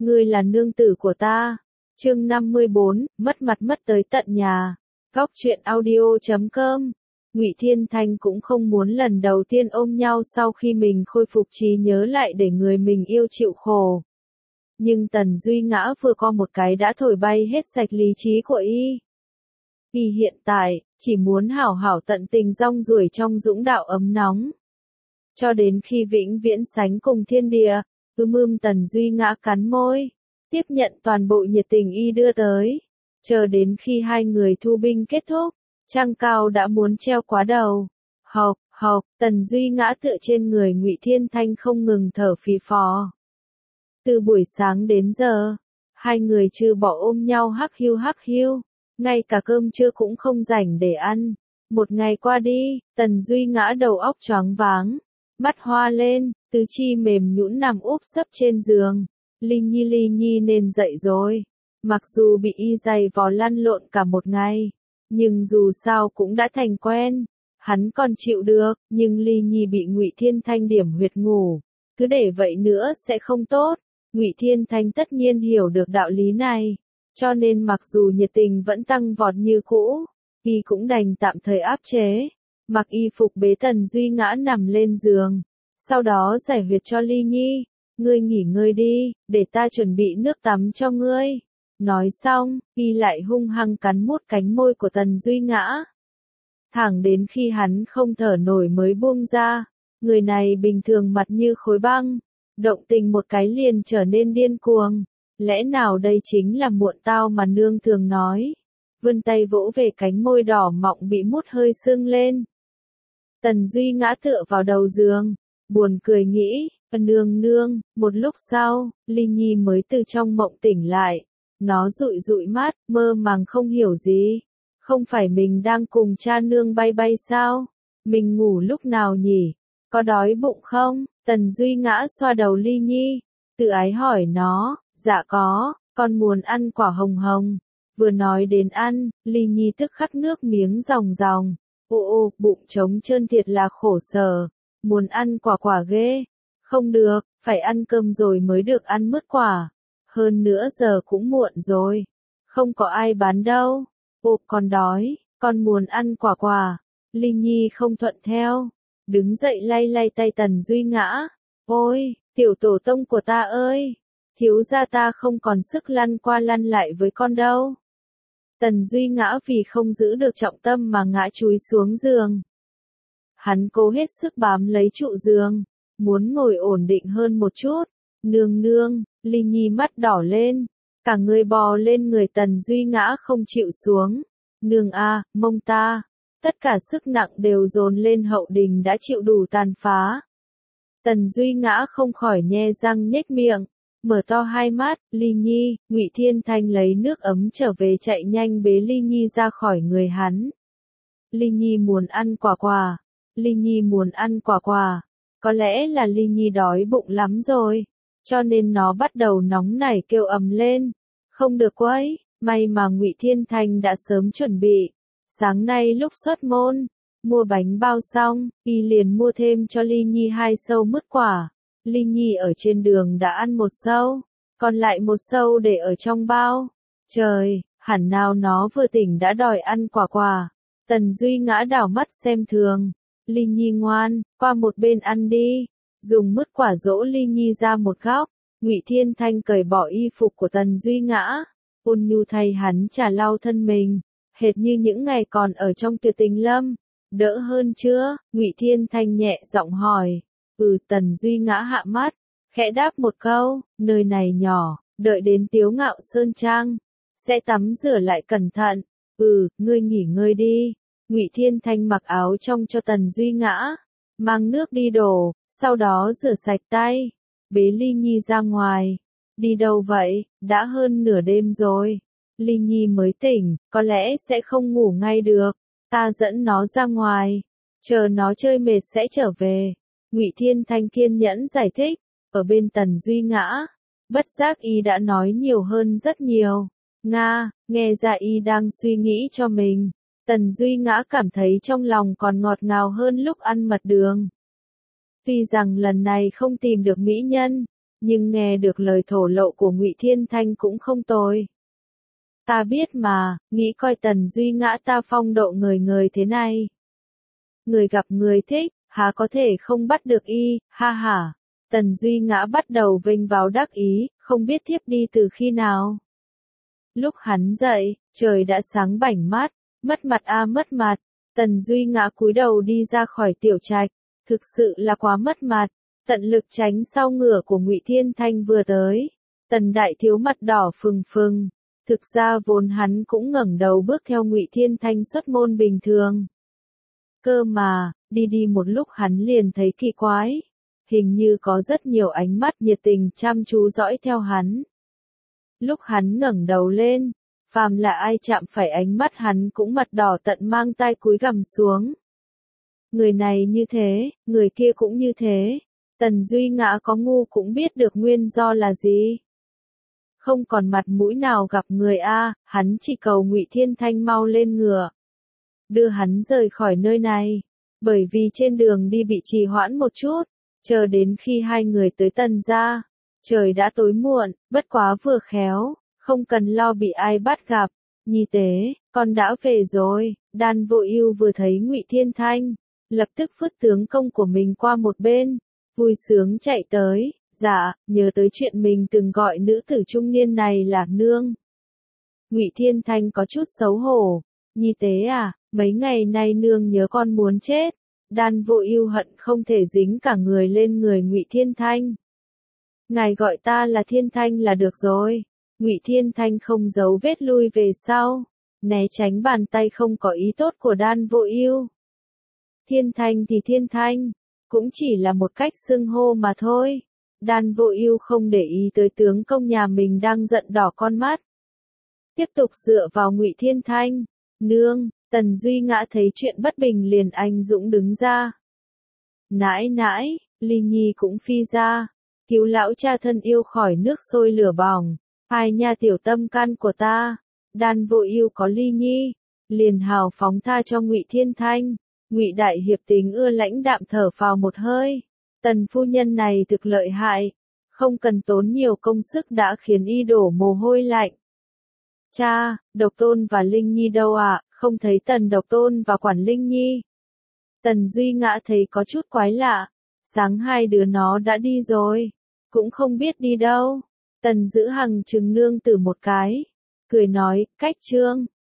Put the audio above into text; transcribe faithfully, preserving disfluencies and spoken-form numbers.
ngươi là nương tử của ta. Chương năm mươi bốn, mất mặt mất tới tận nhà. Góc truyện audio chấm com. Ngụy Thiên Thanh cũng không muốn lần đầu tiên ôm nhau sau khi mình khôi phục trí nhớ lại để người mình yêu chịu khổ. Nhưng Tần Duy Ngã vừa có một cái đã thổi bay hết sạch lý trí của y. Y hiện tại, chỉ muốn hảo hảo tận tình rong ruổi trong dũng đạo ấm nóng. Cho đến khi vĩnh viễn sánh cùng thiên địa, ưm ưm Tần Duy Ngã cắn môi, tiếp nhận toàn bộ nhiệt tình y đưa tới. Chờ đến khi hai người thu binh kết thúc, trăng cao đã muốn treo quá đầu. Hộc, hộc, Tần Duy Ngã tựa trên người Ngụy Thiên Thanh không ngừng thở phì phò. Từ buổi sáng đến giờ, hai người trừ bỏ ôm nhau hắc hiu hắc hiu, ngay cả cơm trưa cũng không rảnh để ăn. Một ngày qua đi, Tần Duy Ngã đầu óc choáng váng, mắt hoa lên, tứ chi mềm nhũn nằm úp sấp trên giường. Linh Nhi Linh Nhi nên dậy rồi. Mặc dù bị y giày vò lăn lộn cả một ngày, nhưng dù sao cũng đã thành quen. Hắn còn chịu được, nhưng Ly Nhi bị Ngụy Thiên Thanh điểm huyệt ngủ, cứ để vậy nữa sẽ không tốt. Ngụy Thiên Thanh tất nhiên hiểu được đạo lý này, cho nên mặc dù nhiệt tình vẫn tăng vọt như cũ, y cũng đành tạm thời áp chế, mặc y phục bế Tần Duy Ngã nằm lên giường, sau đó giải huyệt cho Ly Nhi. Ngươi nghỉ ngơi đi, để ta chuẩn bị nước tắm cho ngươi. Nói xong, y lại hung hăng cắn mút cánh môi của Tần Duy Ngã. Thẳng đến khi hắn không thở nổi mới buông ra, người này bình thường mặt như khối băng, động tình một cái liền trở nên điên cuồng. Lẽ nào đây chính là muộn tao mà nương thường nói. Vươn tay vỗ về cánh môi đỏ mọng bị mút hơi sưng lên. Tần Duy Ngã tựa vào đầu giường, buồn cười nghĩ, nương nương. Một lúc sau, Linh Nhi mới từ trong mộng tỉnh lại. Nó dụi dụi mắt, mơ màng không hiểu gì. Không phải mình đang cùng cha nương bay bay sao? Mình ngủ lúc nào nhỉ? Có đói bụng không? Tần Duy Ngã xoa đầu Ly Nhi, tự ái hỏi nó. Dạ có, con muốn ăn quả hồng hồng. Vừa nói đến ăn, Ly Nhi tức khắc nước miếng ròng ròng. Ô ô, bụng trống trơn thiệt là khổ sở. Muốn ăn quả quả ghê. Không được, phải ăn cơm rồi mới được ăn mứt quả. Hơn nữa giờ cũng muộn rồi. Không có ai bán đâu. Ô, con đói, con muốn ăn quả quả. Ly Nhi không thuận theo. Đứng dậy lay lay tay Tần Duy Ngã. Ôi, tiểu tổ tông của ta ơi! Thiếu gia ta không còn sức lăn qua lăn lại với con đâu. Tần Duy Ngã vì không giữ được trọng tâm mà ngã chúi xuống giường. Hắn cố hết sức bám lấy trụ giường, muốn ngồi ổn định hơn một chút. Nương nương, Ly Nhi mắt đỏ lên, cả người bò lên người Tần Duy Ngã không chịu xuống. Nương a, mông ta, tất cả sức nặng đều dồn lên hậu đình đã chịu đủ tàn phá. Tần Duy Ngã không khỏi nhe răng nhếch miệng, mở to hai mắt. Ly Nhi. Ngụy Thiên Thanh lấy nước ấm trở về chạy nhanh bế Ly Nhi ra khỏi người hắn. Ly Nhi muốn ăn quả quả. Ly Nhi muốn ăn quả quả. Có lẽ là Ly Nhi đói bụng lắm rồi, cho nên nó bắt đầu nóng nảy kêu ầm lên. Không được quấy, may mà Ngụy Thiên Thanh đã sớm chuẩn bị. Sáng nay lúc xuất môn, mua bánh bao xong, y liền mua thêm cho Ly Nhi hai sâu mứt quả. Ly Nhi ở trên đường đã ăn một sâu, còn lại một sâu để ở trong bao. Trời, hẳn nào nó vừa tỉnh đã đòi ăn quả quả. Tần Duy Ngã đảo mắt xem thường. Ly Nhi ngoan, qua một bên ăn đi. Dùng mứt quả dỗ Ly Nhi ra một góc. Ngụy Thiên Thanh cởi bỏ y phục của Tần Duy Ngã, ôn nhu thay hắn chà lau thân mình, hệt như những ngày còn ở trong Tuyệt Tình Lâm. Đỡ hơn chưa? Ngụy Thiên Thanh nhẹ giọng hỏi. Ừ, Tần Duy Ngã hạ mắt, khẽ đáp một câu. Nơi này nhỏ, đợi đến Tiếu Ngạo Sơn Trang, sẽ tắm rửa lại cẩn thận. Ừ, ngươi nghỉ ngơi đi. Ngụy Thiên Thanh mặc áo trong cho Tần Duy Ngã, mang nước đi đổ, sau đó rửa sạch tay, bế Ly Nhi ra ngoài. Đi đâu vậy? Đã hơn nửa đêm rồi. Ly Nhi mới tỉnh, có lẽ sẽ không ngủ ngay được. Ta dẫn nó ra ngoài, chờ nó chơi mệt sẽ trở về. Ngụy Thiên Thanh kiên nhẫn giải thích. Ở bên Tần Duy Ngã, bất giác y đã nói nhiều hơn rất nhiều. Nga, nghe ra y đang suy nghĩ cho mình. Tần Duy Ngã cảm thấy trong lòng còn ngọt ngào hơn lúc ăn mật đường. Tuy rằng lần này không tìm được mỹ nhân, nhưng nghe được lời thổ lộ của Ngụy Thiên Thanh cũng không tồi. Ta biết mà, nghĩ coi Tần Duy Ngã ta phong độ người người thế này. Người gặp người thích, há có thể không bắt được y, ha ha. Tần Duy Ngã bắt đầu vênh vào đắc ý, không biết thiếp đi từ khi nào. Lúc hắn dậy, trời đã sáng bảnh mát, mất mặt a à, mất mặt. Tần Duy Ngã cúi đầu đi ra khỏi tiểu trạch, thực sự là quá mất mặt, tận lực tránh sau ngựa của Ngụy Thiên Thanh vừa tới. Tần đại thiếu mặt đỏ phừng phừng, thực ra vốn hắn cũng ngẩng đầu bước theo Ngụy Thiên Thanh xuất môn bình thường. Cơ mà, đi đi một lúc hắn liền thấy kỳ quái, hình như có rất nhiều ánh mắt nhiệt tình chăm chú dõi theo hắn. Lúc hắn ngẩng đầu lên, phàm là ai chạm phải ánh mắt hắn cũng mặt đỏ tận mang tai cúi gằm xuống. Người này như thế, người kia cũng như thế. Tần Duy Ngã có ngu cũng biết được nguyên do là gì. Không còn mặt mũi nào gặp người a, hắn chỉ cầu Ngụy Thiên Thanh mau lên ngựa, đưa hắn rời khỏi nơi này, bởi vì trên đường đi bị trì hoãn một chút, chờ đến khi hai người tới Tần gia, trời đã tối muộn, bất quá vừa khéo, không cần lo bị ai bắt gặp. Nhi tế, con đã về rồi. Đan Vô Ưu vừa thấy Ngụy Thiên Thanh, lập tức phất tướng công của mình qua một bên, vui sướng chạy tới, dạ, nhớ tới chuyện mình từng gọi nữ tử trung niên này là nương. Ngụy Thiên Thanh có chút xấu hổ, Nhi tế à, mấy ngày nay nương nhớ con muốn chết. Đan Vô Ưu hận không thể dính cả người lên người Ngụy Thiên Thanh. Ngài gọi ta là Thiên Thanh là được rồi. Ngụy Thiên Thanh không giấu vết lui về sau, né tránh bàn tay không có ý tốt của Đan Vô Ưu. Thiên Thanh thì Thiên Thanh, cũng chỉ là một cách xưng hô mà thôi. Đan Vô Ưu không để ý tới tướng công nhà mình đang giận đỏ con mắt, tiếp tục dựa vào Ngụy Thiên Thanh. Nương, Tần Duy Ngã thấy chuyện bất bình liền anh dũng đứng ra. Nãi nãi, Ly Nhi cũng phi ra, cứu lão cha thân yêu khỏi nước sôi lửa bỏng. Hai nha tiểu tâm can của ta. Đan Vô Ưu có Ly Nhi, liền hào phóng tha cho Ngụy Thiên Thanh. Ngụy đại hiệp tính ưa lãnh đạm thở phào một hơi. Tần phu nhân này thực lợi hại, không cần tốn nhiều công sức đã khiến y đổ mồ hôi lạnh. Cha, Độc Tôn và Linh Nhi đâu ạ? À? Không thấy Tần Độc Tôn và Quản Linh Nhi. Tần Duy Ngã thấy có chút quái lạ, sáng hai đứa nó đã đi rồi, cũng không biết đi đâu. Tần Giữ Hằng trừng nương tử một cái, cười nói, cách trương,